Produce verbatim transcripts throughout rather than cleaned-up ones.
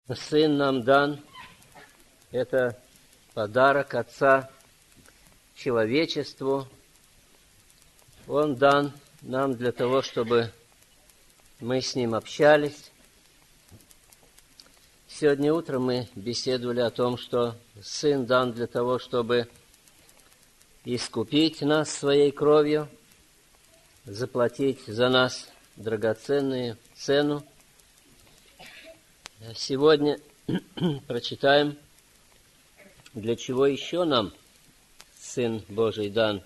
Сын нам дан, это подарок Отца человечеству. Он дан нам для того, чтобы мы с Ним общались. Сегодня утром мы беседовали о том, что Сын дан для того, чтобы искупить нас своей кровью, заплатить за нас драгоценную цену. Сегодня прочитаем, для чего еще нам Сын Божий дан.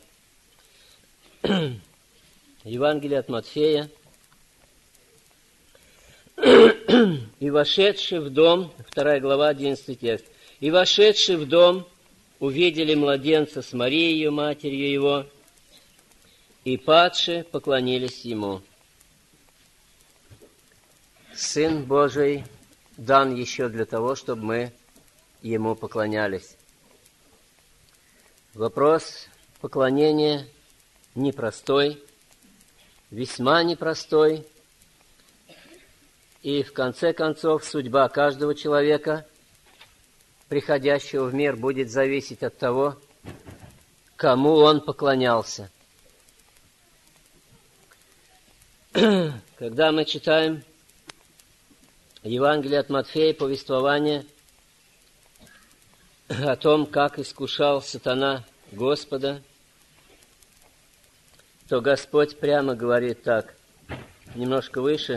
Евангелие от Матфея. «И вошедший в дом», вторая глава, одиннадцатый текст, «И вошедший в дом увидели младенца с Марией, ее матерью его, и падшие поклонились ему». Сын Божий дан еще для того, чтобы мы ему поклонялись. Вопрос поклонения непростой, весьма непростой. И в конце концов судьба каждого человека, приходящего в мир, будет зависеть от того, кому он поклонялся. Когда мы читаем Евангелие от Матфея, повествование о том, как искушал сатана Господа, то Господь прямо говорит так, немножко выше,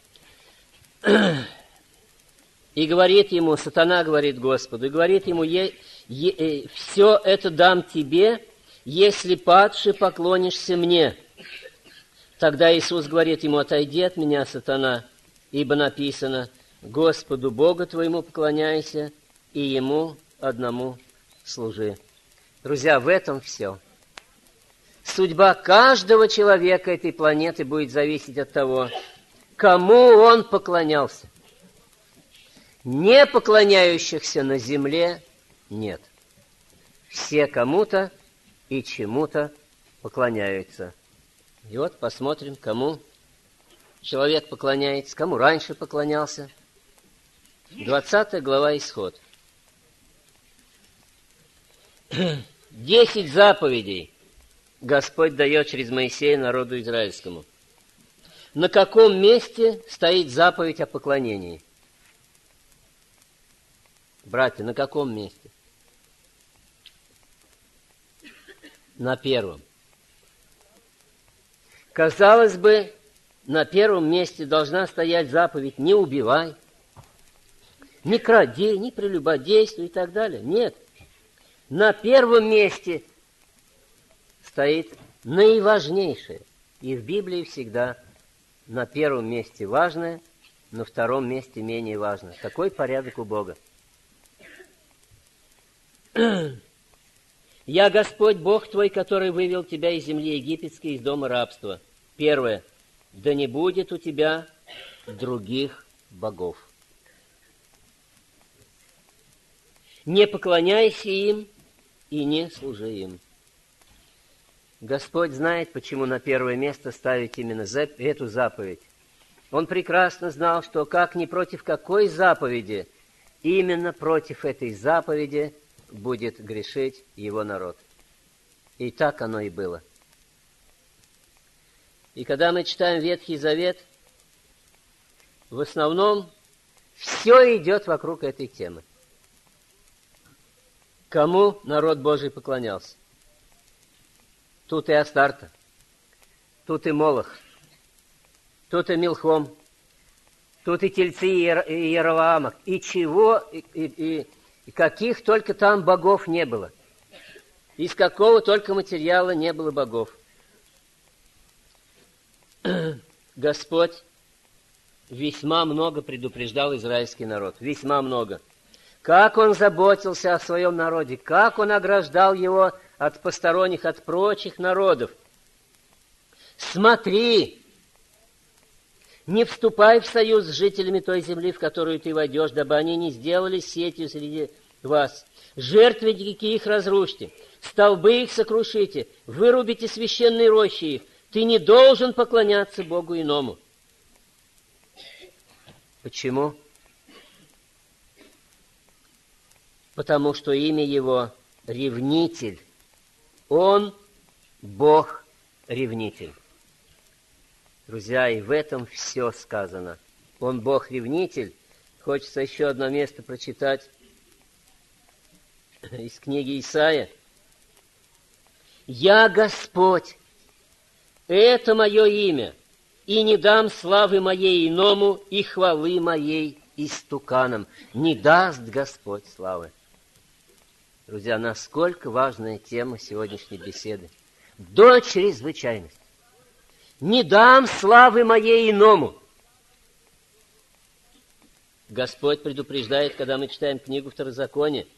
и говорит ему, сатана говорит Господу, и говорит ему, е, е, все это дам тебе, если падший поклонишься мне. Тогда Иисус говорит ему, отойди от меня, сатана, ибо написано, Господу Богу твоему поклоняйся, и Ему одному служи. Друзья, в этом все. Судьба каждого человека этой планеты будет зависеть от того, кому он поклонялся. Не поклоняющихся на земле нет. Все кому-то и чему-то поклоняются. И вот посмотрим, кому человек поклоняется, кому раньше поклонялся. двадцатая глава Исход. Десять заповедей Господь дает через Моисея народу израильскому. На каком месте стоит заповедь о поклонении? Братья, на каком месте? На первом. Казалось бы, на первом месте должна стоять заповедь «не убивай», «не кради», «не прелюбодействуй» и так далее. Нет. На первом месте стоит наиважнейшее. И в Библии всегда на первом месте важное, на втором месте менее важно. Такой порядок у Бога. «Я Господь Бог твой, который вывел тебя из земли египетской, из дома рабства». Первое. «Да не будет у тебя других богов». Не поклоняйся им и не служи им. Господь знает, почему на первое место ставить именно эту заповедь. Он прекрасно знал, что как ни против какой заповеди, именно против этой заповеди будет грешить его народ. И так оно и было. И когда мы читаем Ветхий Завет, в основном все идет вокруг этой темы. Кому народ Божий поклонялся? Тут и Астарта, тут и Молох, тут и Милхом, тут и тельцы Иеровоама. И чего, и, и, и каких только там богов не было. Из какого только материала не было богов. Господь весьма много предупреждал израильский народ. Весьма много. Как Он заботился о своем народе, как Он ограждал его от посторонних, от прочих народов. Смотри, не вступай в союз с жителями той земли, в которую ты войдешь, дабы они не сделали сетью среди вас. Жертвенники их разрушьте, столбы их сокрушите, вырубите священные рощи их. Ты не должен поклоняться Богу иному. Почему? потому что имя Его — Ревнитель. Он — Бог-ревнитель. Друзья, и в этом все сказано. Он Бог-ревнитель. Хочется еще одно место прочитать из книги Исаия. «Я Господь, это мое имя, и не дам славы моей иному, и хвалы моей истуканам. Не даст Господь славы». Друзья, насколько важная тема сегодняшней беседы. До чрезвычайности. «Не дам славы моей иному». Господь предупреждает, когда мы читаем книгу Второзакония: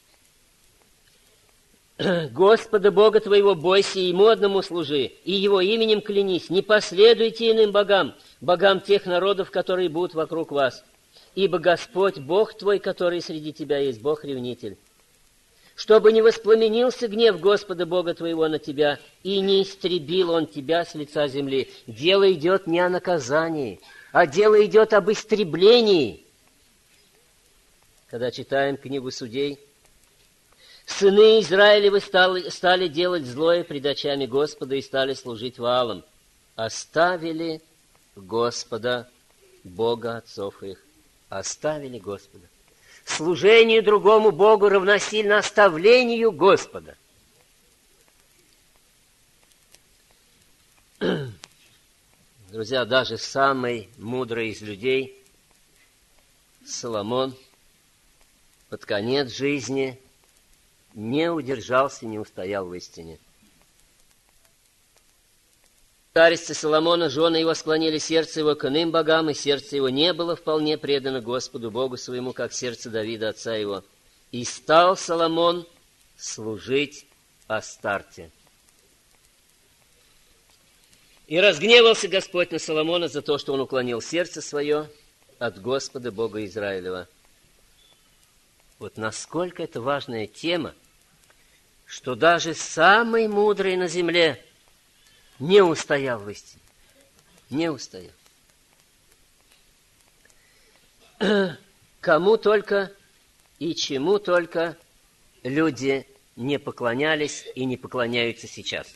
«Господа Бога твоего бойся, и Ему одному служи, и Его именем клянись, не последуйте иным богам, богам тех народов, которые будут вокруг вас. Ибо Господь, Бог твой, который среди тебя есть, Бог-ревнитель. Чтобы не воспламенился гнев Господа Бога твоего на тебя, и не истребил Он тебя с лица земли». Дело идет не о наказании, а дело идет об истреблении. Когда читаем книгу Судей: «Сыны Израилевы стали, стали делать злое пред очами Господа и стали служить Ваалам. Оставили Господа, Бога отцов их». Оставили Господа. Служение другому Богу равносильно оставлению Господа. Друзья, даже самый мудрый из людей, Соломон, под конец жизни не удержался, не устоял в истине. Старицы Соломона, жены его, склонили сердце его к иным богам, и сердце его не было вполне предано Господу Богу своему, как сердце Давида, отца его. И стал Соломон служить Астарте. И разгневался Господь на Соломона за то, что он уклонил сердце свое от Господа Бога Израилева. Вот насколько это важная тема, что даже самый мудрый на земле не устоял в истине. Не устоял. Кому только и чему только люди не поклонялись и не поклоняются сейчас.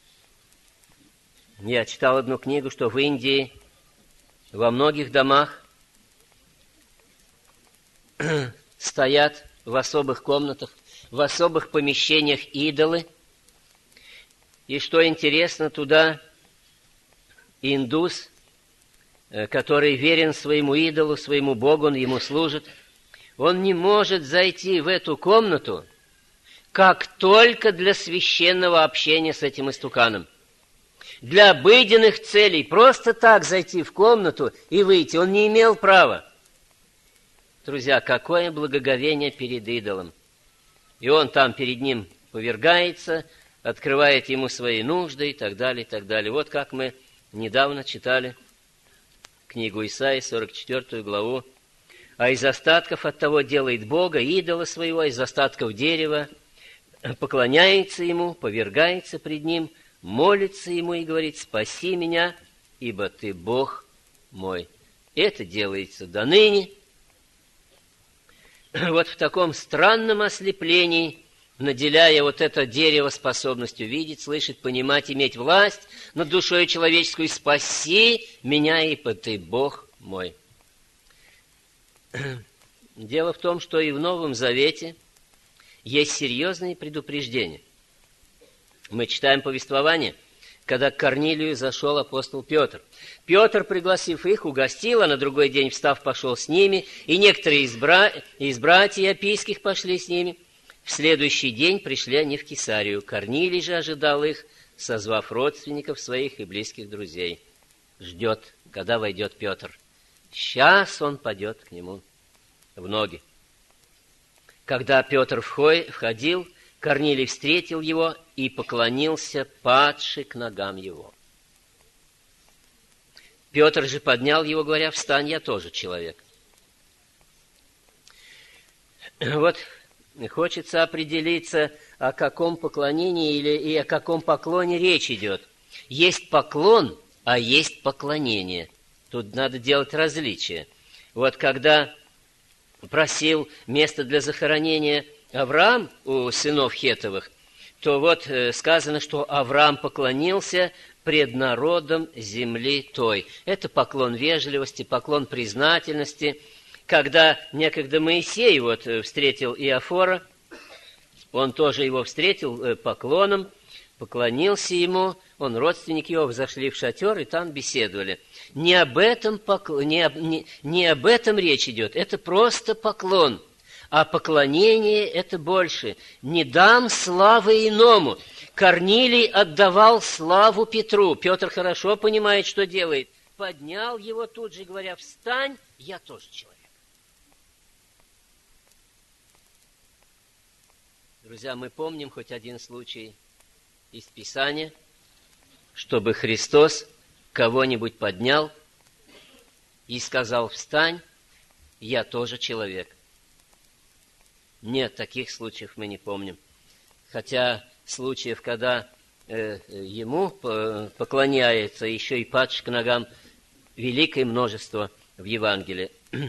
Я читал одну книгу, что в Индии во многих домах стоят в особых комнатах, в особых помещениях идолы. И что интересно, туда индус, который верен своему идолу, своему Богу, он ему служит, он не может зайти в эту комнату, как только для священного общения с этим истуканом. Для обыденных целей просто так зайти в комнату и выйти он не имел права. Друзья, какое благоговение перед идолом. И он там перед ним повергается, открывает ему свои нужды и так далее, и так далее. Вот как мы недавно читали книгу Исаии, сорок четвёртую главу. «А из остатков от того делает Бога, идола своего, из остатков дерева, поклоняется ему, повергается пред ним, молится ему и говорит: спаси меня, ибо ты Бог мой». Это делается до ныне. Вот в таком странном ослеплении, наделяя вот это дерево способностью видеть, слышать, понимать, иметь власть над душой человеческую: спаси меня, ибо ты Бог мой. Дело в том, что и в Новом Завете есть серьезные предупреждения. Мы читаем повествование, когда к Корнилию зашел апостол Петр. Петр, пригласив их, угостил, а на другой день, встав, пошел с ними, и некоторые из, бра... из братьев апийских пошли с ними. В следующий день пришли они в Кесарию. Корнилий же ожидал их, созвав родственников своих и близких друзей. Ждет, когда войдет Петр. Сейчас он падет к нему в ноги. Когда Петр входил, Корнилий встретил его и поклонился, падши к ногам его. Петр же поднял его, говоря: встань, я тоже человек. Вот хочется определиться, о каком поклонении или и о каком поклоне речь идет. Есть поклон, а есть поклонение. Тут надо делать различие. Вот когда просил место для захоронения Авраам у сынов Хеттовых, то вот сказано, что Авраам поклонился пред народом земли той. Это поклон вежливости, поклон признательности. Когда некогда Моисей вот встретил Иофора, он тоже его встретил поклоном, поклонился ему, он, родственник его, взошли в шатер и там беседовали. Не об этом, покл... не, не, не об этом речь идет, это просто поклон. А поклонение – это больше. «Не дам славы иному». Корнилий отдавал славу Петру. Петр хорошо понимает, что делает. Поднял его тут же, говоря: «Встань, я тоже человек». Друзья, мы помним хоть один случай из Писания, чтобы Христос кого-нибудь поднял и сказал: «Встань, я тоже человек». Нет, таких случаев мы не помним. Хотя случаев, когда э, ему поклоняется еще и падший к ногам, великое множество в Евангелии.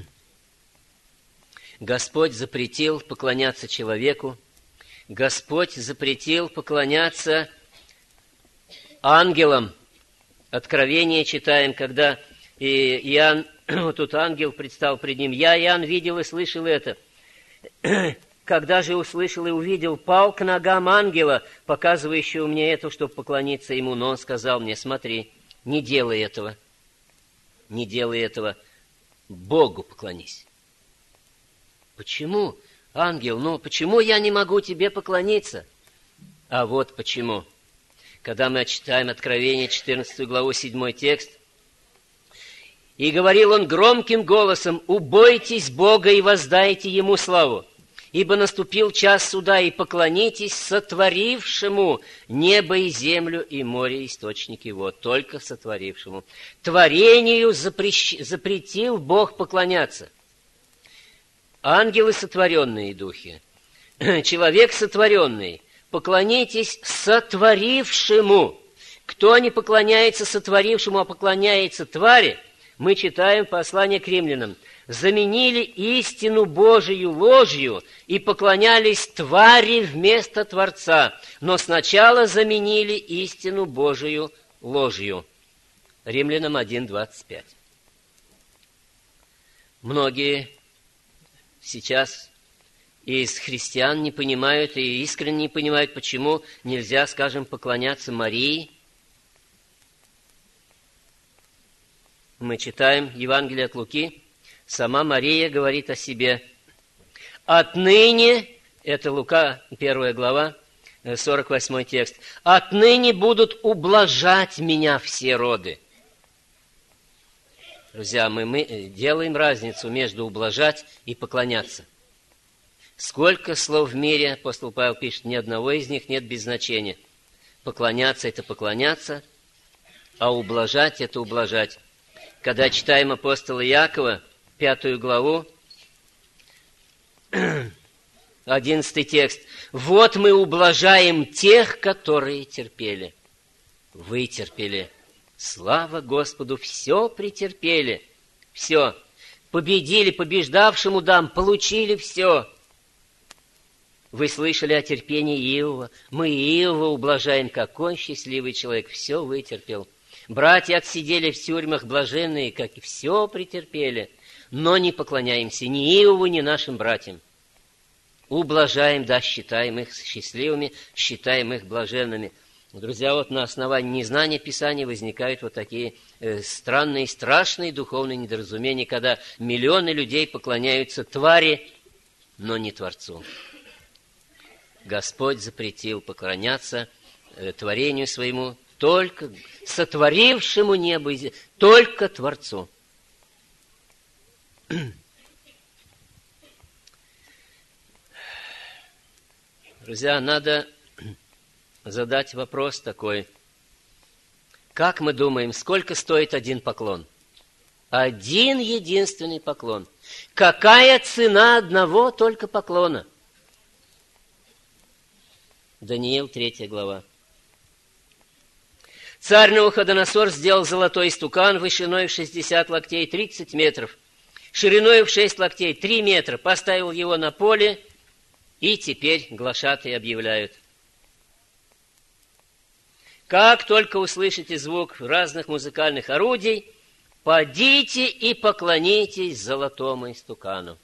Господь запретил поклоняться человеку. Господь запретил поклоняться ангелам. Откровение читаем, когда Иоанн, вот тут ангел предстал пред ним. «Я, Иоанн, видел и слышал это. Когда же услышал и увидел, пал к ногам ангела, показывающего мне это, чтобы поклониться ему. Но он сказал мне: смотри, не делай этого, не делай этого, Богу поклонись». Почему, ангел, ну почему я не могу тебе поклониться? А вот почему. Когда мы читаем Откровение, четырнадцатую главу, седьмой текст. «И говорил он громким голосом: убойтесь Бога и воздайте Ему славу, ибо наступил час суда, и поклонитесь сотворившему небо и землю и море, и источники вод». Только сотворившему. Творению запрещ... запретил Бог поклоняться. Ангелы сотворенные духи, человек сотворенный, поклонитесь сотворившему. Кто не поклоняется сотворившему, а поклоняется твари, мы читаем послание к римлянам: заменили истину Божию ложью и поклонялись твари вместо Творца, но сначала заменили истину Божию ложью. Римлянам один, двадцать пять. Многие сейчас из христиан не понимают и искренне не понимают, почему нельзя, скажем, поклоняться Марии. Мы читаем Евангелие от Луки. Сама Мария говорит о себе: «Отныне», это Лука, первая глава, сорок восьмой текст, «отныне будут ублажать меня все роды». Друзья, мы, мы делаем разницу между ублажать и поклоняться. Сколько слов в мире, апостол Павел пишет, ни одного из них нет без значения. Поклоняться – это поклоняться, а ублажать – это ублажать. Когда читаем апостола Иакова, пятую главу, одиннадцатый текст. «Вот мы ублажаем тех, которые терпели». Вытерпели. Слава Господу, все претерпели. Все. Победили, побеждавшему дам, получили все. Вы слышали о терпении Иова. Мы Иова ублажаем. Какой счастливый человек. Все вытерпел. Братья отсидели в тюрьмах блаженные, как и все претерпели, но не поклоняемся ни Иову, ни нашим братьям. Ублажаем, да, считаем их счастливыми, считаем их блаженными. Друзья, вот на основании незнания Писания возникают вот такие э, странные, страшные духовные недоразумения, когда миллионы людей поклоняются твари, но не Творцу. Господь запретил поклоняться э, творению своему, только сотворившему небо и землю, только Творцу. Друзья, надо задать вопрос такой. Как мы думаем, сколько стоит один поклон? Один единственный поклон. Какая цена одного только поклона? Даниил, третья глава. Царь Навуходоносор сделал золотой истукан вышиной в шестьдесят локтей, тридцать метров, шириной в шесть локтей, три метра, поставил его на поле И теперь глашатые объявляют: как только услышите звук разных музыкальных орудий, подите и поклонитесь золотому истукану.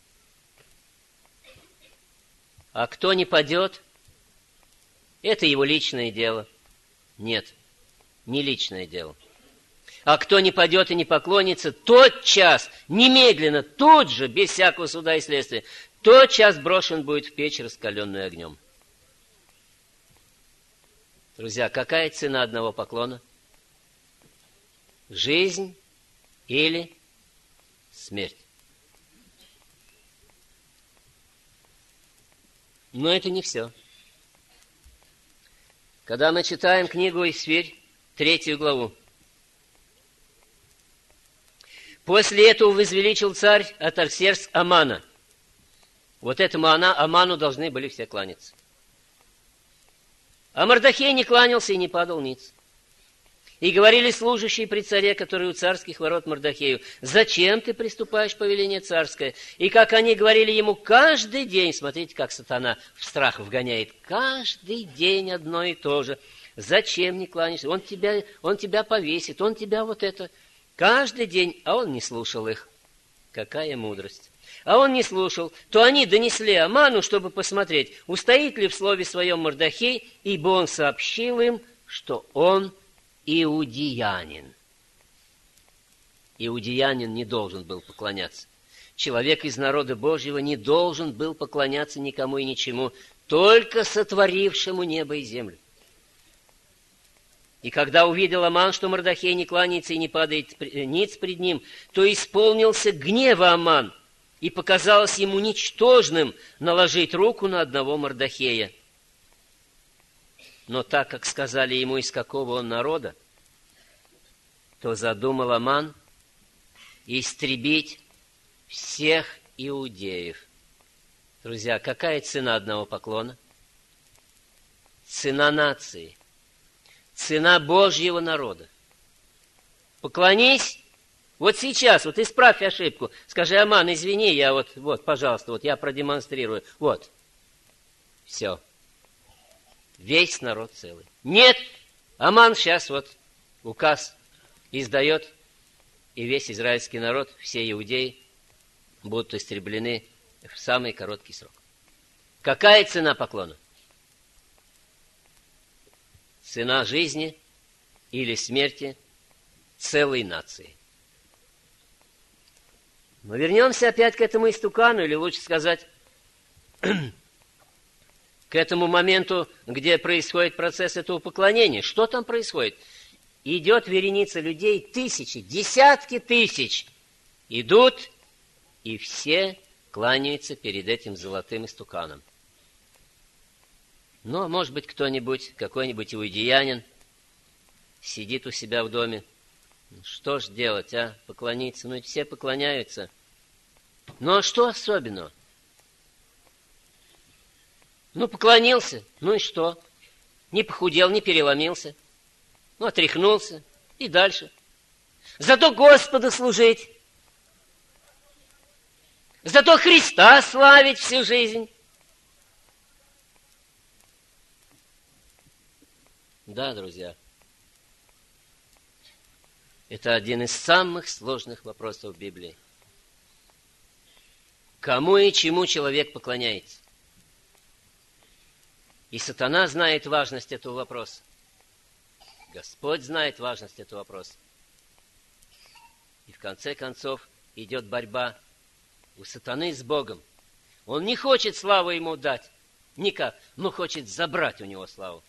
А кто не падет, это его личное дело. Нет, не личное дело. А кто не падет и не поклонится, тотчас, немедленно, тут же, без всякого суда и следствия, тотчас брошен будет в печь, раскаленную огнем. Друзья, какая цена одного поклона? Жизнь или смерть? Но это не все. Когда мы читаем книгу Исфирь, третью главу, после этого возвеличил царь Артаксеркс Амана. Вот этому Аману должны были все кланяться. А Мордохей не кланялся и не падал ниц. И говорили служащие при царе, которые у царских ворот Мордохею: зачем ты приступаешь повеление царское? И как они говорили ему каждый день, смотрите, как сатана в страх вгоняет, каждый день одно и то же: зачем не кланяешься? Он тебя, он тебя повесит, он тебя вот это... Каждый день, а он не слушал их. Какая мудрость! А он не слушал, то они донесли Аману, чтобы посмотреть, устоит ли в слове своем Мордохей, ибо он сообщил им, что он иудеянин. Иудеянин не должен был поклоняться. Человек из народа Божьего не должен был поклоняться никому и ничему, только сотворившему небо и землю. И когда увидел Аман, что Мордохей не кланяется и не падает ниц пред ним, то исполнился гнева Аман, и показалось ему ничтожным наложить руку на одного Мордохея. Но так как сказали ему, из какого он народа, то задумал Аман истребить всех иудеев. Друзья, какая цена одного поклона? Цена нации. Цена Божьего народа. Поклонись. Вот сейчас, вот исправь ошибку. Скажи: Аман, извини, я вот, вот, пожалуйста, вот я продемонстрирую. Вот. Все. Весь народ целый. Нет, Аман сейчас вот указ издает, и весь израильский народ, все иудеи будут истреблены в самый короткий срок. Какая цена поклона? Цена жизни или смерти целой нации. Но вернемся опять к этому истукану, или лучше сказать, к этому моменту, где происходит процесс этого поклонения. Что там происходит? Идет вереница людей, тысячи, десятки тысяч идут, и все кланяются перед этим золотым истуканом. Но, может быть, кто-нибудь, какой-нибудь иудеянин сидит у себя в доме. Что ж делать, а? Поклониться? Ну, ведь все поклоняются. Ну, а что особенного? Ну, поклонился, ну и что? Не похудел, не переломился. Ну, отряхнулся и дальше. Зато Господу служить. Зато Христа славить всю жизнь. Да, друзья, это один из самых сложных вопросов в Библии. Кому и чему человек поклоняется? И сатана знает важность этого вопроса. Господь знает важность этого вопроса. И в конце концов идет борьба у сатаны с Богом. Он не хочет славу ему дать, никак, но хочет забрать у него славу.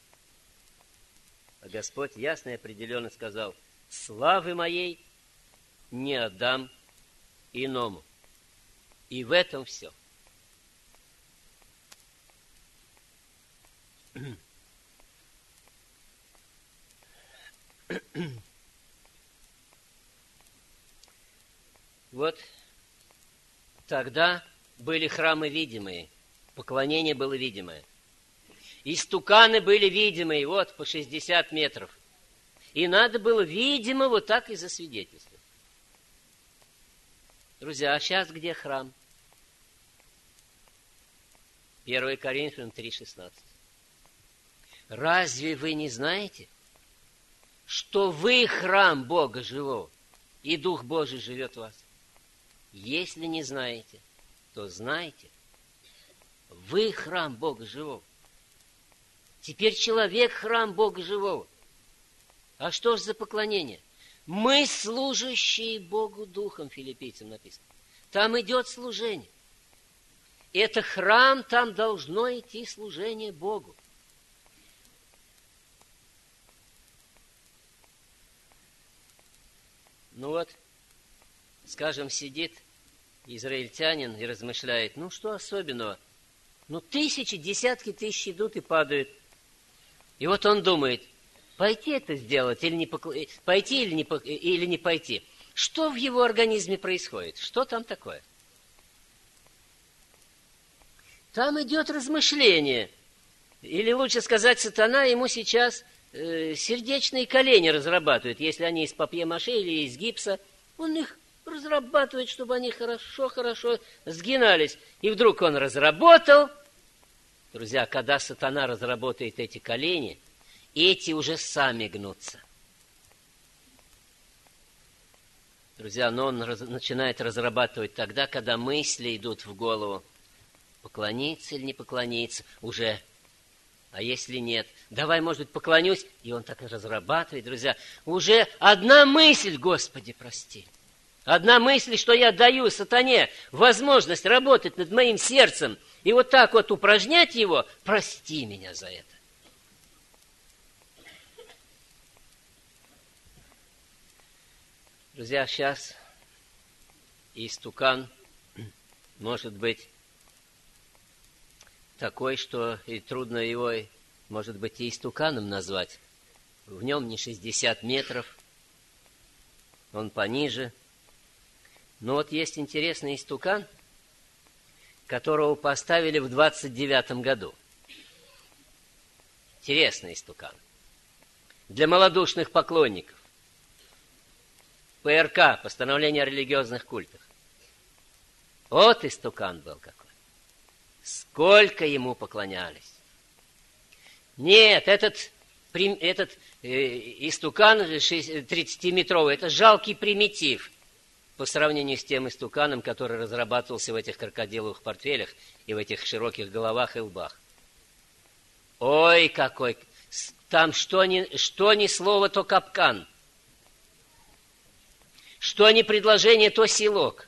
А Господь ясно и определенно сказал: славы моей не отдам иному. И в этом все. Вот тогда были храмы видимые, поклонение было видимое. Истуканы были видимые, вот, по шестьдесят метров. И надо было, видимо, вот так и засвидетельствовать. Друзья, а сейчас где храм? первое Коринфянам три шестнадцать. Разве вы не знаете, что вы храм Бога живого, и Дух Божий живет в вас? Если не знаете, то знайте, вы храм Бога живого. Теперь человек храм Бога живого. А что ж за поклонение? Мы служащие Богу Духом, филиппийцам написано. Там идет служение. Это храм, там должно идти служение Богу. Ну вот, скажем, сидит израильтянин и размышляет, ну что особенного? Ну тысячи, десятки тысяч идут и падают. И вот он думает, пойти это сделать или не покл... пойти или не, пок... или не пойти. Что в его организме происходит? Что там такое? Там идет размышление. Или лучше сказать, сатана ему сейчас э, сердечные колени разрабатывает. Если они из папье-маше или из гипса, он их разрабатывает, чтобы они хорошо-хорошо сгинались. И вдруг он разработал. Друзья, когда сатана разработает эти колени, эти уже сами гнутся. Друзья, но он раз, начинает разрабатывать тогда, когда мысли идут в голову. Поклониться или не поклониться уже. А если нет? Давай, может быть, поклонюсь. И он так и разрабатывает, друзья. Уже одна мысль, Господи, прости. Одна мысль, что я даю сатане возможность работать над моим сердцем и вот так вот упражнять его, прости меня за это. Друзья, сейчас истукан может быть такой, что и трудно его, может быть, и истуканом назвать. В нем не шестьдесят метров, он пониже. Но вот есть интересный истукан, которого поставили в двадцать девятом году. Интересный истукан. Для малодушных поклонников. ПРК, постановление о религиозных культах. Вот истукан был какой. Сколько ему поклонялись. Нет, этот, этот э, истукан тридцатиметровый, это жалкий примитив по сравнению с тем истуканом, который разрабатывался в этих крокодиловых портфелях и в этих широких головах и лбах. Ой, какой! Там что ни, что ни слово, то капкан. Что ни предложение, то селок.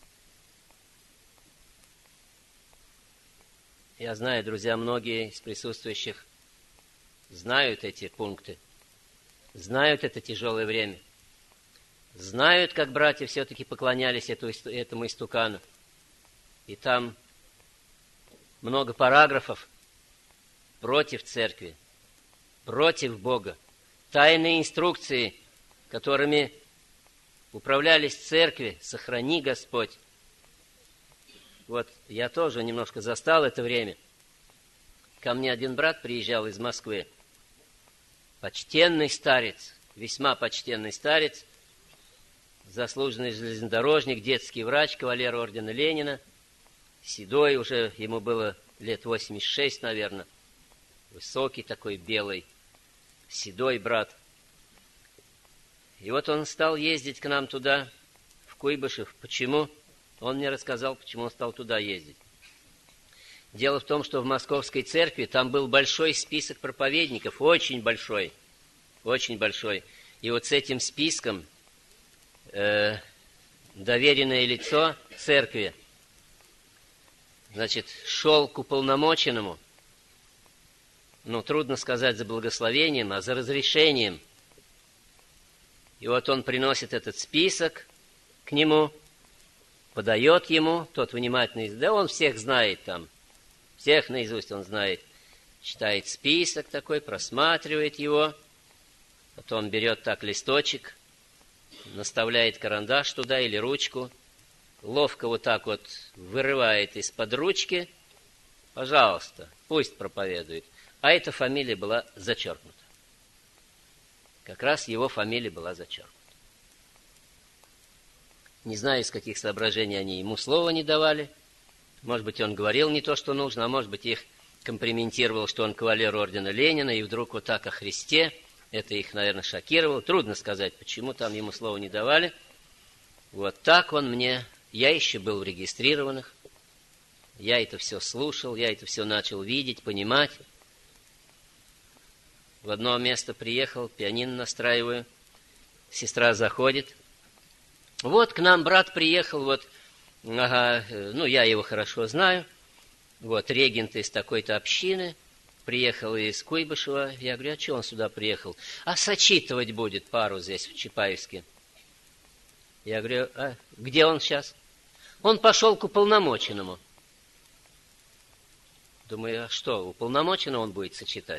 Я знаю, друзья, многие из присутствующих знают эти пункты, знают это тяжелое время, знают, как братья все-таки поклонялись эту, этому истукану. И там много параграфов против церкви, против Бога, тайные инструкции, которыми управлялись церкви, сохрани Господь. Вот я тоже немножко застал это время. Ко мне один брат приезжал из Москвы. Почтенный старец, весьма почтенный старец, заслуженный железнодорожник, детский врач, кавалер ордена Ленина, седой, уже ему было лет восемьдесят шесть, наверное, высокий такой, белый, седой брат. И вот он стал ездить к нам туда, в Куйбышев. Почему? Он мне рассказал, почему он стал туда ездить. Дело в том, что в Московской церкви там был большой список проповедников, очень большой, очень большой. И вот с этим списком э, доверенное лицо церкви, значит, шел к уполномоченному, ну, трудно сказать за благословением, а за разрешением. И вот он приносит этот список к нему, подает ему, тот внимательный, да он всех знает там, всех наизусть он знает, читает список такой, просматривает его, потом берет так листочек, наставляет карандаш туда или ручку, ловко вот так вот вырывает из-под ручки, пожалуйста, пусть проповедует. А эта фамилия была зачеркнута. Как раз его фамилия была зачеркнута. Не знаю, из каких соображений они ему слова не давали. Может быть, он говорил не то, что нужно, а может быть, их комплиментировал, что он кавалер ордена Ленина, и вдруг вот так о Христе. Это их, наверное, шокировало. Трудно сказать, почему там ему слова не давали. Вот так он мне... Я еще был в регистрированных. Я это все слушал, я это все начал видеть, понимать. В одно место приехал, пианино настраиваю. Сестра заходит. Вот к нам брат приехал, вот, ага, ну, я его хорошо знаю. Вот, регент из такой-то общины. Приехал из Куйбышева. Я говорю, а что он сюда приехал? А сочитывать будет пару здесь, в Чапаевске. Я говорю, а где он сейчас? Он пошел к уполномоченному. Думаю, а что, уполномоченного он будет сочетать?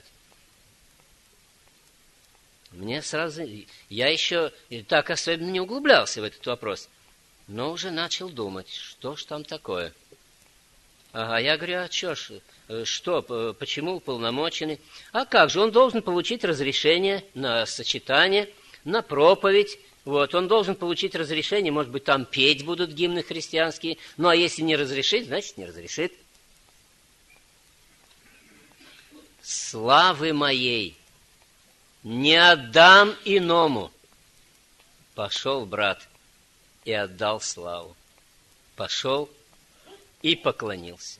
Мне сразу... Я еще так особенно не углублялся в этот вопрос, но уже начал думать, что ж там такое. Ага, я говорю, а что ж, что, почему уполномоченный? А как же, он должен получить разрешение на сочетание, на проповедь. Вот, он должен получить разрешение, может быть, там петь будут гимны христианские. Ну, а если не разрешит, значит, не разрешит. Славы моей не отдам иному. Пошел брат и отдал славу. Пошел и поклонился.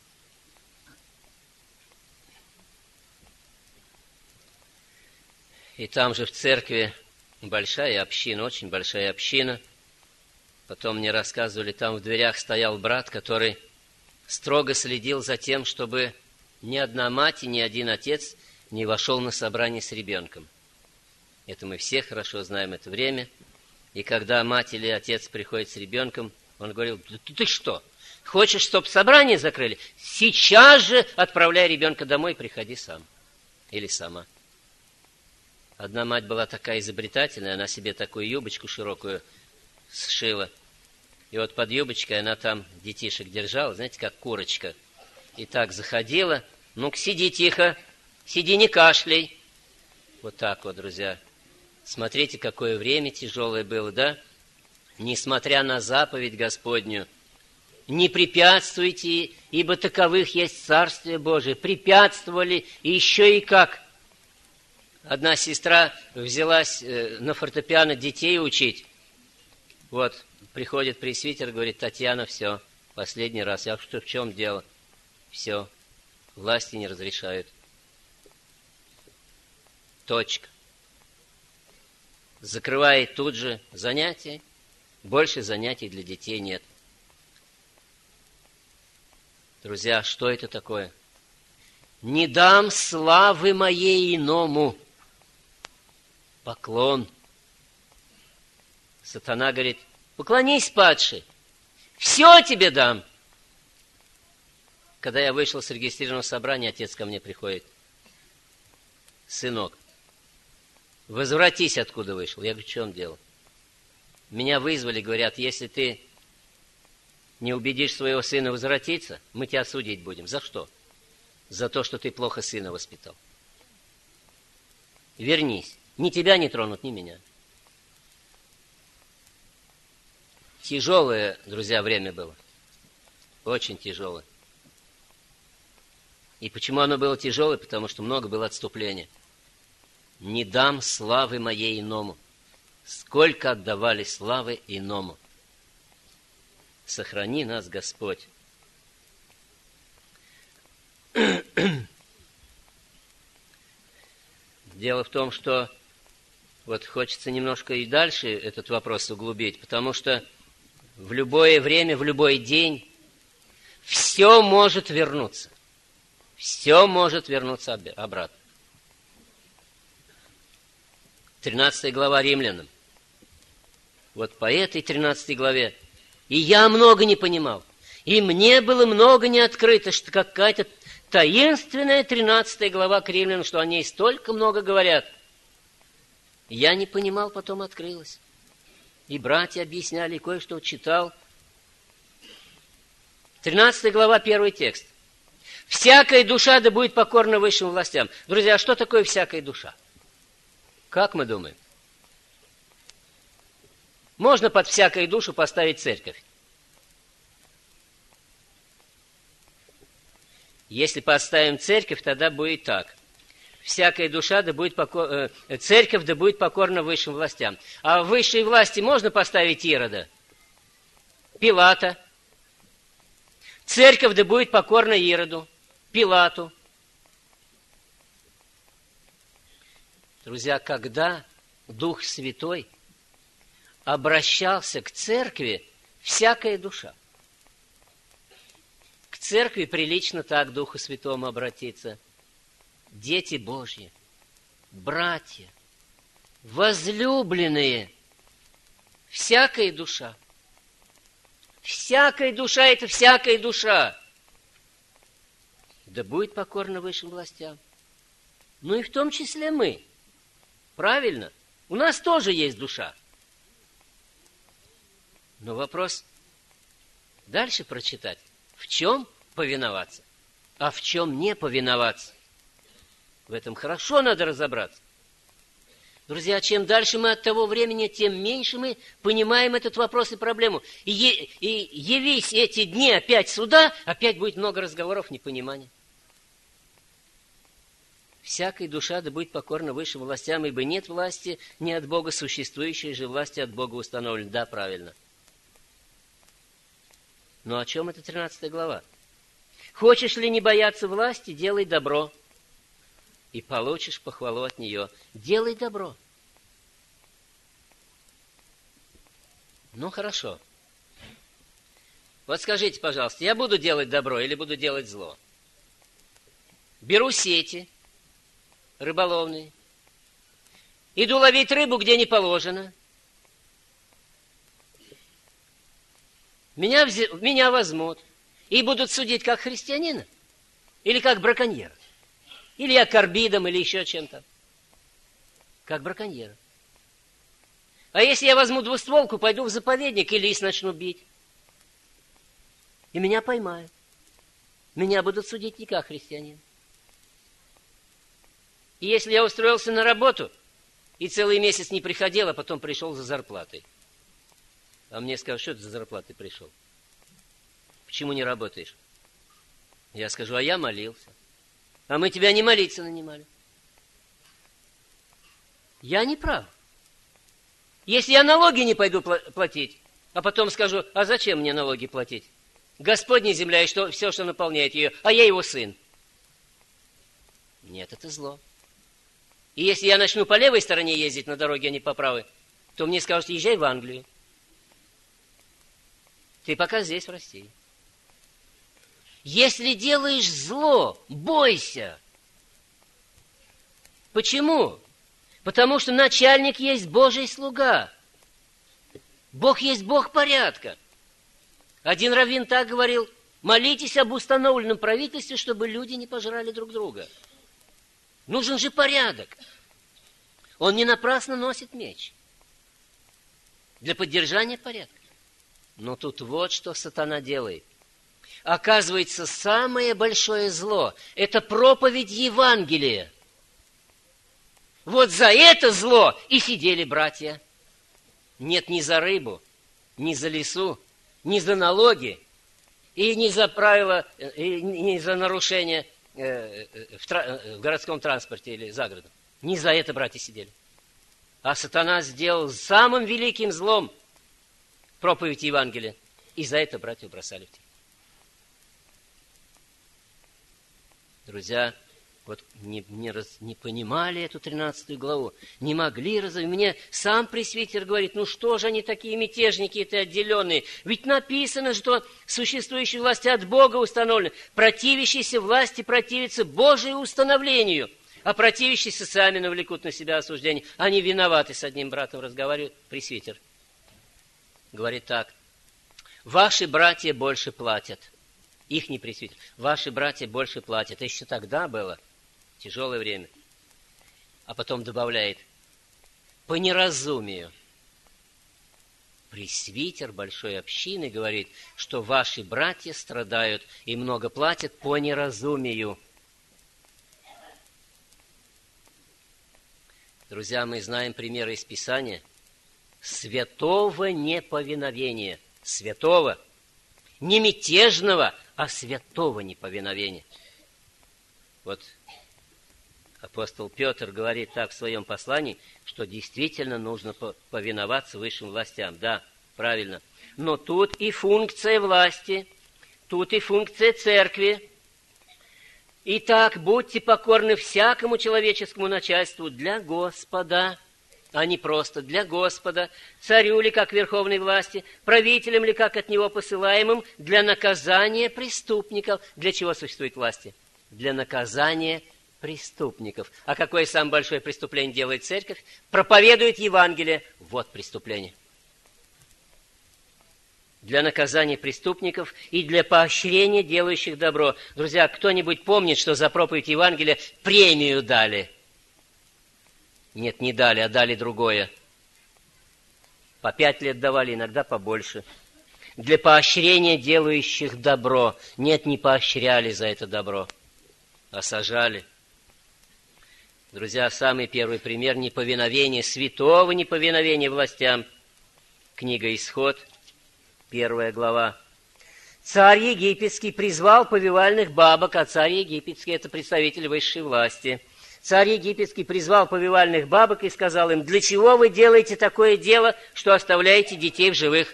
И там же в церкви большая община, очень большая община. Потом мне рассказывали, там в дверях стоял брат, который строго следил за тем, чтобы ни одна мать и ни один отец не вошел на собрание с ребенком. Это мы все хорошо знаем это время. И когда мать или отец приходит с ребенком, он говорил, да ты, ты что, хочешь, чтобы собрание закрыли? Сейчас же отправляй ребенка домой, приходи сам. Или сама. Одна мать была такая изобретательная, она себе такую юбочку широкую сшила. И вот под юбочкой она там детишек держала, знаете, как курочка. И так заходила. Ну-ка, сиди тихо, сиди, не кашляй. Вот так вот, друзья. Смотрите, какое время тяжелое было, да? Несмотря на заповедь Господню, не препятствуйте, ибо таковых есть Царствие Божие. Препятствовали, и еще и как. Одна сестра взялась на фортепиано детей учить. Вот, приходит пресвитер, говорит, Татьяна, все, последний раз. Я что, в чем дело? Все, власти не разрешают. Точка. Закрывает тут же занятия. Больше занятий для детей нет. Друзья, что это такое? Не дам славы моей иному. Поклон. Сатана говорит, поклонись, падший, все тебе дам. Когда я вышел с регистрированного собрания, отец ко мне приходит. Сынок, возвратись, откуда вышел. Я говорю, в чем дело? Меня вызвали, говорят, если ты не убедишь своего сына возвратиться, мы тебя судить будем. За что? За то, что ты плохо сына воспитал. Вернись. Ни тебя не тронут, ни меня. Тяжелое, друзья, время было. Очень тяжелое. И почему оно было тяжелое? Потому что много было отступления. Не дам славы моей иному. Сколько отдавали славы иному. Сохрани нас, Господь. Дело в том, что вот хочется немножко и дальше этот вопрос углубить, потому что в любое время, в любой день все может вернуться. Все может вернуться обратно. тринадцатая глава Римлянам. Вот по этой тринадцатой главе. И я много не понимал. И мне было много не открыто, что какая-то таинственная тринадцатая глава к Римлянам, что о ней столько много говорят. Я не понимал, потом открылось. И братья объясняли, и кое-что читал. тринадцатая глава, первый текст. «Всякая душа да будет покорна высшим властям». Друзья, а что такое всякая душа? Как мы думаем? Можно под всякую душу поставить церковь? Если поставим церковь, тогда будет так. Всякая душа да будет покор... церковь да будет покорна высшим властям. А в высшей власти можно поставить Ирода? Пилата. Церковь да будет покорна Ироду, Пилату. Друзья, когда Дух Святой обращался к церкви, всякая душа. К церкви прилично так Духу Святому обратиться. Дети Божьи, братья, возлюбленные, всякая душа. Всякая душа – это всякая душа. Да будет покорна высшим властям. Ну и в том числе мы. Правильно? У нас тоже есть душа. Но вопрос дальше прочитать. В чем повиноваться, а в чем не повиноваться? В этом хорошо надо разобраться. Друзья, чем дальше мы от того времени, тем меньше мы понимаем этот вопрос и проблему. И, и явись эти дни опять сюда, опять будет много разговоров, непонимания. Всякая душа да будет покорна высшим властям, ибо нет власти не от Бога существующей же власти от Бога установлена. Да, правильно. Но о чем это тринадцатая глава? Хочешь ли не бояться власти, делай добро, и получишь похвалу от нее. Делай добро. Ну, хорошо. Вот скажите, пожалуйста, я буду делать добро или буду делать зло? Беру сети рыболовные, иду ловить рыбу, где не положено. Меня, вз... Меня возьмут и будут судить как христианина или как браконьера. Или я карбидом, или еще чем-то. Как браконьера. А если я возьму двустволку, пойду в заповедник и лис начну бить. И меня поймают. Меня будут судить не как христианин. И если я устроился на работу и целый месяц не приходил, а потом пришел за зарплатой. А мне скажут, что ты за зарплатой пришел? Почему не работаешь? Я скажу, а я молился. А мы тебя не молиться нанимали. Я не прав. Если я налоги не пойду платить, а потом скажу, а зачем мне налоги платить? Господня земля и что, все, что наполняет ее, а я его сын. Нет, это зло. И если я начну по левой стороне ездить на дороге, а не по правой, то мне скажут, езжай в Англию. Ты пока здесь, в России. Если делаешь зло, бойся. Почему? Потому что начальник есть Божий слуга. Бог есть Бог порядка. Один раввин так говорил, молитесь об установленном правительстве, чтобы люди не пожрали друг друга. Нужен же порядок. Он не напрасно носит меч. Для поддержания порядка. Но тут вот что сатана делает. Оказывается, самое большое зло – это проповедь Евангелия. Вот за это зло и сидели братья. Нет, ни за рыбу, ни за лесу, ни за налоги, и ни за правила, и ни за нарушение в, тра- в городском транспорте или за городом. Не за это братья сидели. А сатана сделал самым великим злом проповедь Евангелия. И за это братья бросали в тень. Друзья, вот не, не, раз, не понимали эту тринадцатую главу, не могли разобрать. Мне сам пресвитер говорит, ну что же они такие мятежники, это отделенные? Ведь написано, что существующие власти от Бога установлены. Противящиеся власти противятся Божию установлению, а противящиеся сами навлекут на себя осуждение. Они виноваты, с одним братом разговаривает пресвитер. Говорит так, ваши братья больше платят. Их не пресвитер. Ваши братья больше платят. Это еще тогда было тяжелое время. А потом добавляет, по неразумию. Пресвитер большой общины говорит, что ваши братья страдают и много платят по неразумию. Друзья, мы знаем примеры из Писания святого неповиновения. Святого. Не мятежного, а святого неповиновения. Вот апостол Петр говорит так в своем послании, что действительно нужно повиноваться высшим властям. Да, правильно. Но тут и функция власти, тут и функция церкви. Итак, будьте покорны всякому человеческому начальству для Господа, а не просто для Господа, царю ли как верховной власти, правителям ли как от него посылаемым, для наказания преступников. Для чего существует власти? Для наказания преступников. А какое самое большое преступление делает церковь? Проповедует Евангелие. Вот преступление. Для наказания преступников и для поощрения делающих добро. Друзья, кто-нибудь помнит, что за проповедь Евангелия премию дали? Нет, не дали, а дали другое. По пять лет давали, иногда побольше. Для поощрения делающих добро. Нет, не поощряли за это добро, а сажали. Друзья, самый первый пример неповиновения, святого неповиновения властям. Книга Исход, первая глава. Царь египетский призвал повивальных бабок, а царь египетский – это представитель высшей власти. Царь египетский призвал повивальных бабок и сказал им: для чего вы делаете такое дело, что оставляете детей в живых?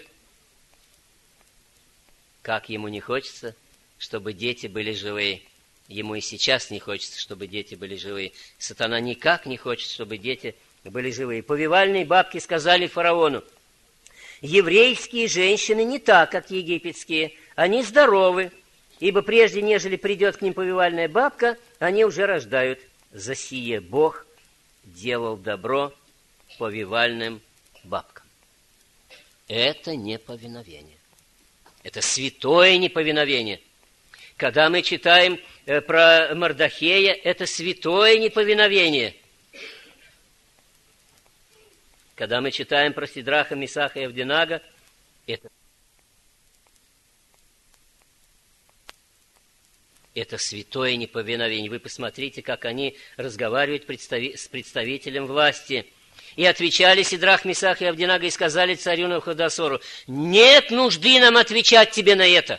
Как ему не хочется, чтобы дети были живые. Ему и сейчас не хочется, чтобы дети были живые. Сатана никак не хочет, чтобы дети были живые. Повивальные бабки сказали фараону: еврейские женщины не так, как египетские, они здоровы, ибо прежде, нежели придет к ним повивальная бабка, они уже рождают. За сие Бог делал добро повивальным бабкам. Это неповиновение. Это святое неповиновение. Когда мы читаем э, про Мордохея, это святое неповиновение. Когда мы читаем про Сидраха, Мисаха и Авденага, это, это святое неповиновение. Вы посмотрите, как они разговаривают представи, с представителем власти. И отвечали Сидрах, Мисах и Авденага и сказали царю Навуходоносору: нет нужды нам отвечать тебе на это.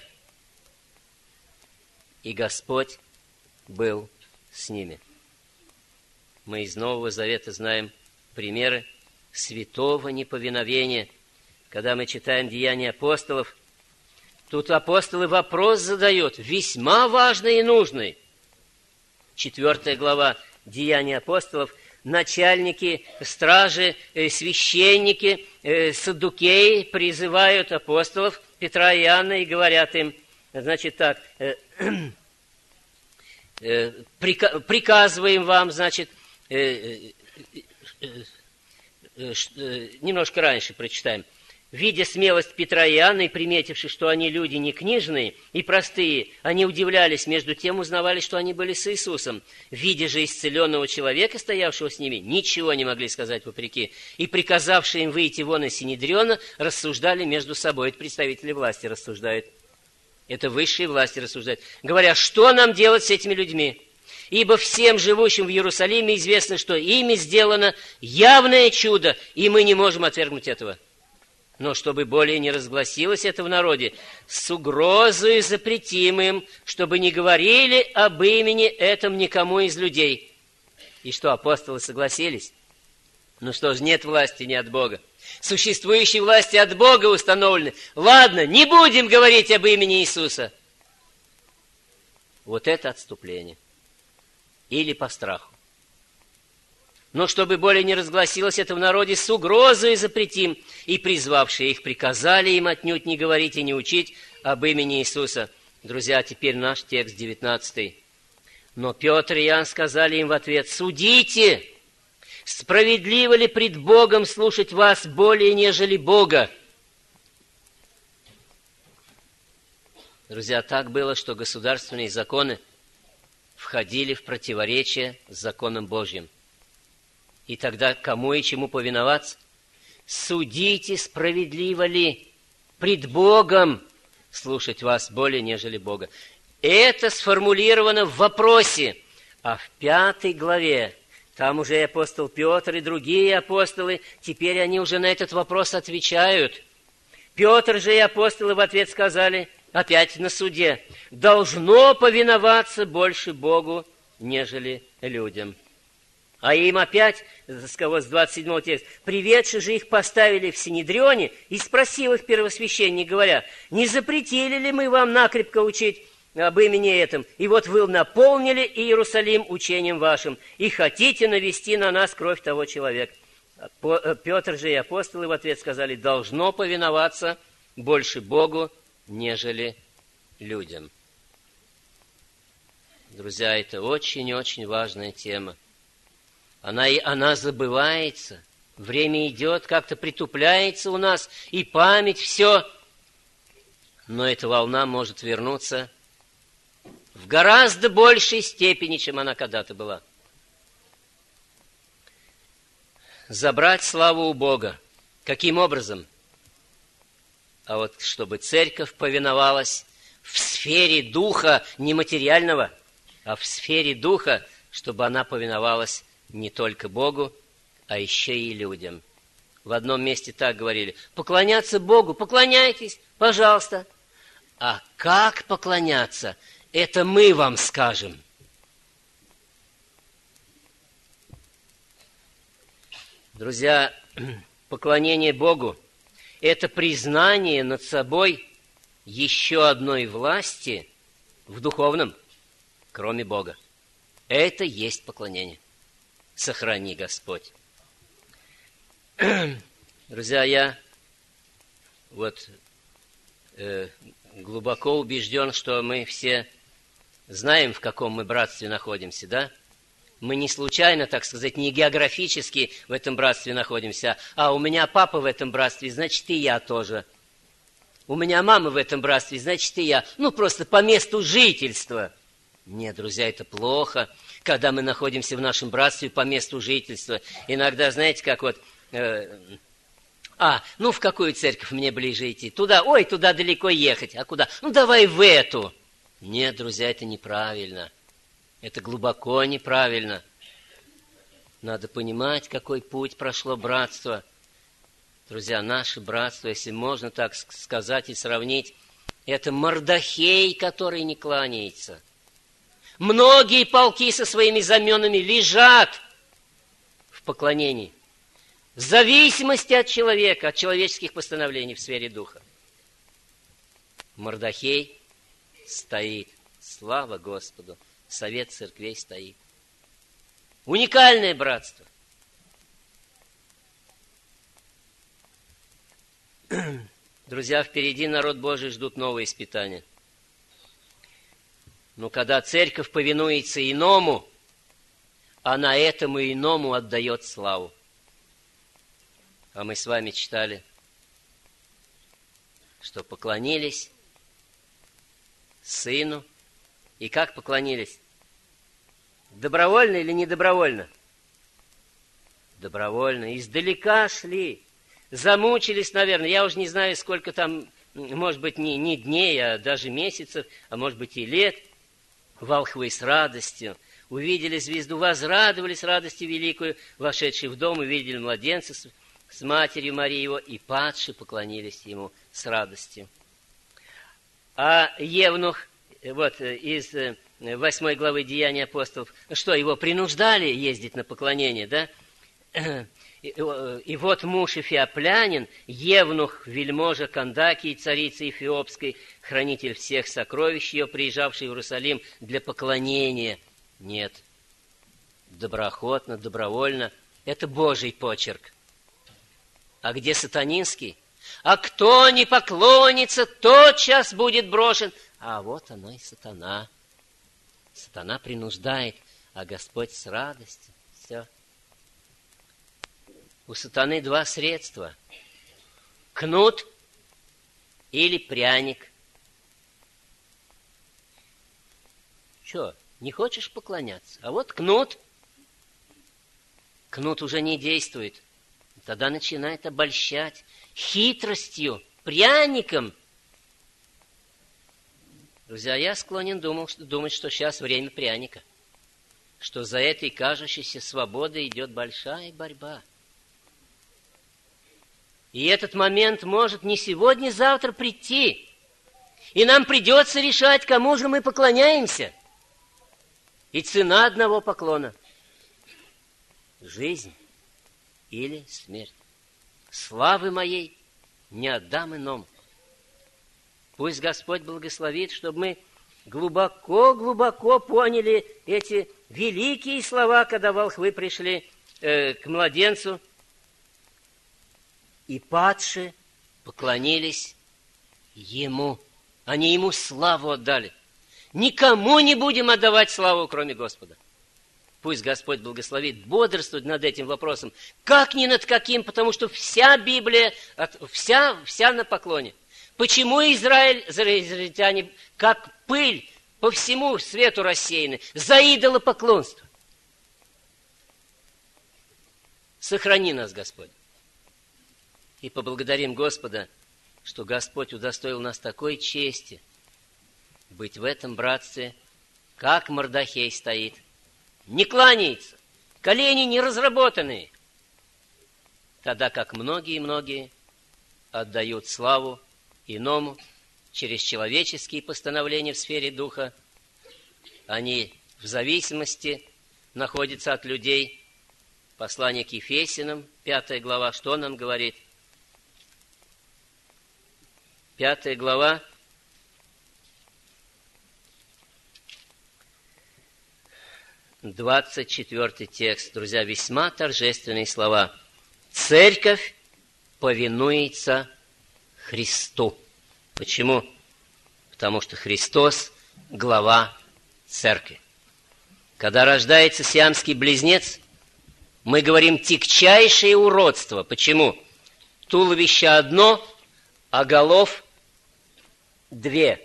И Господь был с ними. Мы из Нового Завета знаем примеры святого неповиновения. Когда мы читаем Деяния апостолов, тут апостолы вопрос задают, весьма важный и нужный. Четвертая глава Деяний апостолов. Начальники, стражи, священники, саддукеи призывают апостолов Петра и Иоанна и говорят им, значит так, приказываем вам, значит, немножко раньше прочитаем. Видя смелость Петра и Иоанна и приметивши, что они люди не книжные и простые, они удивлялись, между тем узнавали, что они были с Иисусом. Видя же исцеленного человека, стоявшего с ними, ничего не могли сказать вопреки. И приказавшие им выйти вон из Синедриона, рассуждали между собой. Это представители власти рассуждают. Это высшие власти рассуждают. Говоря, что нам делать с этими людьми? Ибо всем живущим в Иерусалиме известно, что ими сделано явное чудо, и мы не можем отвергнуть этого. Но чтобы более не разгласилось это в народе, с угрозой запретим им, чтобы не говорили об имени этом никому из людей. И что, апостолы согласились? Ну что ж, нет власти не от Бога. Существующие власти от Бога установлены. Ладно, не будем говорить об имени Иисуса. Вот это отступление. Или по страху. Но чтобы более не разгласилось это в народе, с угрозой запретим. И призвавшие их приказали им отнюдь не говорить и не учить об имени Иисуса. Друзья, теперь наш текст девятнадцатый. Но Петр и Иоанн сказали им в ответ: судите, справедливо ли пред Богом слушать вас более, нежели Бога? Друзья, так было, что государственные законы входили в противоречие с законом Божьим. И тогда кому и чему повиноваться? Судите, справедливо ли пред Богом слушать вас более, нежели Бога. Это сформулировано в вопросе. А в пятой главе, там уже и апостол Петр, и другие апостолы, теперь они уже на этот вопрос отвечают. Петр же и апостолы в ответ сказали, опять на суде: должно повиноваться больше Богу, нежели людям. А им опять, с кого с двадцать седьмого текста, приведши же их поставили в Синедрионе, и спросил их первосвященник, говоря, не запретили ли мы вам накрепко учить об имени этом? И вот вы наполнили Иерусалим учением вашим, и хотите навести на нас кровь того человека. Петр же и апостолы в ответ сказали, должно повиноваться больше Богу, нежели людям. Друзья, это очень-очень важная тема. Она, она забывается, время идет, как-то притупляется у нас, и память, все. Но эта волна может вернуться в гораздо большей степени, чем она когда-то была. Забрать славу у Бога. Каким образом? А вот чтобы церковь повиновалась в сфере духа, не материального, а в сфере духа, чтобы она повиновалась не только Богу, а еще и людям. В одном месте так говорили, поклоняться Богу, поклоняйтесь, пожалуйста. А как поклоняться, это мы вам скажем. Друзья, поклонение Богу – это признание над собой еще одной власти в духовном, кроме Бога. Это есть поклонение. Сохрани, Господь. Друзья, я вот э, глубоко убежден, что мы все знаем, в каком мы братстве находимся, да? Мы не случайно, так сказать, не географически в этом братстве находимся, а у меня папа в этом братстве, значит, и я тоже. У меня мама в этом братстве, значит, и я. Ну, просто по месту жительства. Нет, друзья, это плохо, когда мы находимся в нашем братстве по месту жительства. Иногда, знаете, как вот... Э, а, ну, в какую церковь мне ближе идти? Туда, ой, туда далеко ехать. А куда? Ну, давай в эту. Нет, друзья, это неправильно. Это глубоко неправильно. Надо понимать, какой путь прошло братство. Друзья, наше братство, если можно так сказать и сравнить, это Мордохей, который не кланяется. Многие полки со своими знаменами лежат в поклонении. В зависимости от человека, от человеческих постановлений в сфере духа. Мордохей стоит. Слава Господу. Совет церквей стоит. Уникальное братство. Друзья, впереди народ Божий ждут новые испытания. Но когда церковь повинуется иному, она этому иному отдает славу. А мы с вами читали, что поклонились Сыну. И как поклонились? Добровольно или недобровольно? Добровольно. Издалека шли. Замучились, наверное. Я уже не знаю, сколько там, может быть, не, не дней, а даже месяцев, а может быть и лет. Волхвы с радостью увидели звезду, возрадовались радостью великую, вошедшие в дом, увидели младенца с, с матерью Марии его, и падшие поклонились ему с радостью. А евнух, вот из восьмой главы Деяний апостолов, что, его принуждали ездить на поклонение, да? И, и вот муж эфиоплянин, евнух, вельможа Кандакии, царицы Эфиопской, хранитель всех сокровищ ее, приезжавший в Иерусалим для поклонения. Нет, доброохотно, добровольно. Это Божий почерк. А где сатанинский? А кто не поклонится, тотчас будет брошен. А вот оно и сатана. Сатана принуждает, а Господь с радостью. Все. У сатаны два средства. Кнут или пряник. Что, не хочешь поклоняться? А вот кнут. Кнут уже не действует. Тогда начинает обольщать хитростью, пряником. Друзья, я склонен думал, что, думать, что сейчас время пряника. Что за этой кажущейся свободой идет большая борьба. И этот момент может не сегодня-завтра прийти. И нам придется решать, кому же мы поклоняемся. И цена одного поклона – жизнь или смерть. Славы моей не отдам иному. Пусть Господь благословит, чтобы мы глубоко-глубоко поняли эти великие слова, когда волхвы пришли э, к младенцу, и падшие поклонились Ему. Они Ему славу отдали. Никому не будем отдавать славу, кроме Господа. Пусть Господь благословит бодрствовать над этим вопросом, как ни над каким, потому что вся Библия, вся, вся на поклоне. Почему Израиль, израильтяне, как пыль по всему свету рассеяны? За идолопоклонство. Сохрани нас, Господь. И поблагодарим Господа, что Господь удостоил нас такой чести быть в этом братстве, как Мордохей стоит. Не кланяется, колени не разработанные, тогда как многие-многие отдают славу иному через человеческие постановления в сфере духа. Они в зависимости находятся от людей. Послание к Ефесянам, пятая глава, что нам говорит? Пятая глава, двадцать четвёртый текст. Друзья, весьма торжественные слова. Церковь повинуется Христу. Почему? Потому что Христос – глава церкви. Когда рождается сиамский близнец, мы говорим тягчайшее уродство. Почему? Туловище одно, а голов две.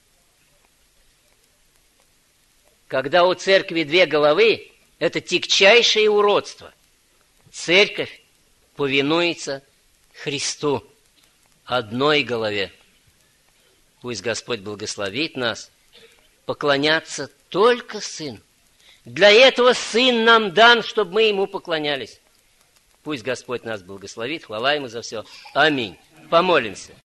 Когда у церкви две головы, это тягчайшее уродство. Церковь повинуется Христу, одной голове. Пусть Господь благословит нас поклоняться только Сыну. Для этого Сын нам дан, чтобы мы Ему поклонялись. Пусть Господь нас благословит. Хвала Ему за все. Аминь. Помолимся.